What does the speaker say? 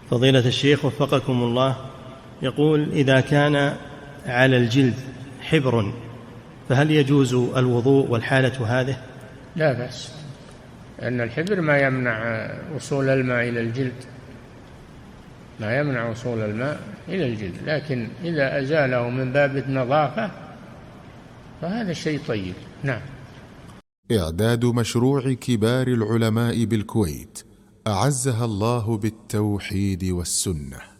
فضيلة الشيخ وفقكم الله، يقول: إذا كان على الجلد حبر فهل يجوز الوضوء والحالة هذه؟ لا بأس، لأن الحبر ما يمنع وصول الماء إلى الجلد، ما يمنع وصول الماء إلى الجلد، لكن إذا أزاله من باب النظافة فهذا شيء طيب. نعم. إعداد مشروع كبار العلماء بالكويت أعزها الله بالتوحيد والسنة.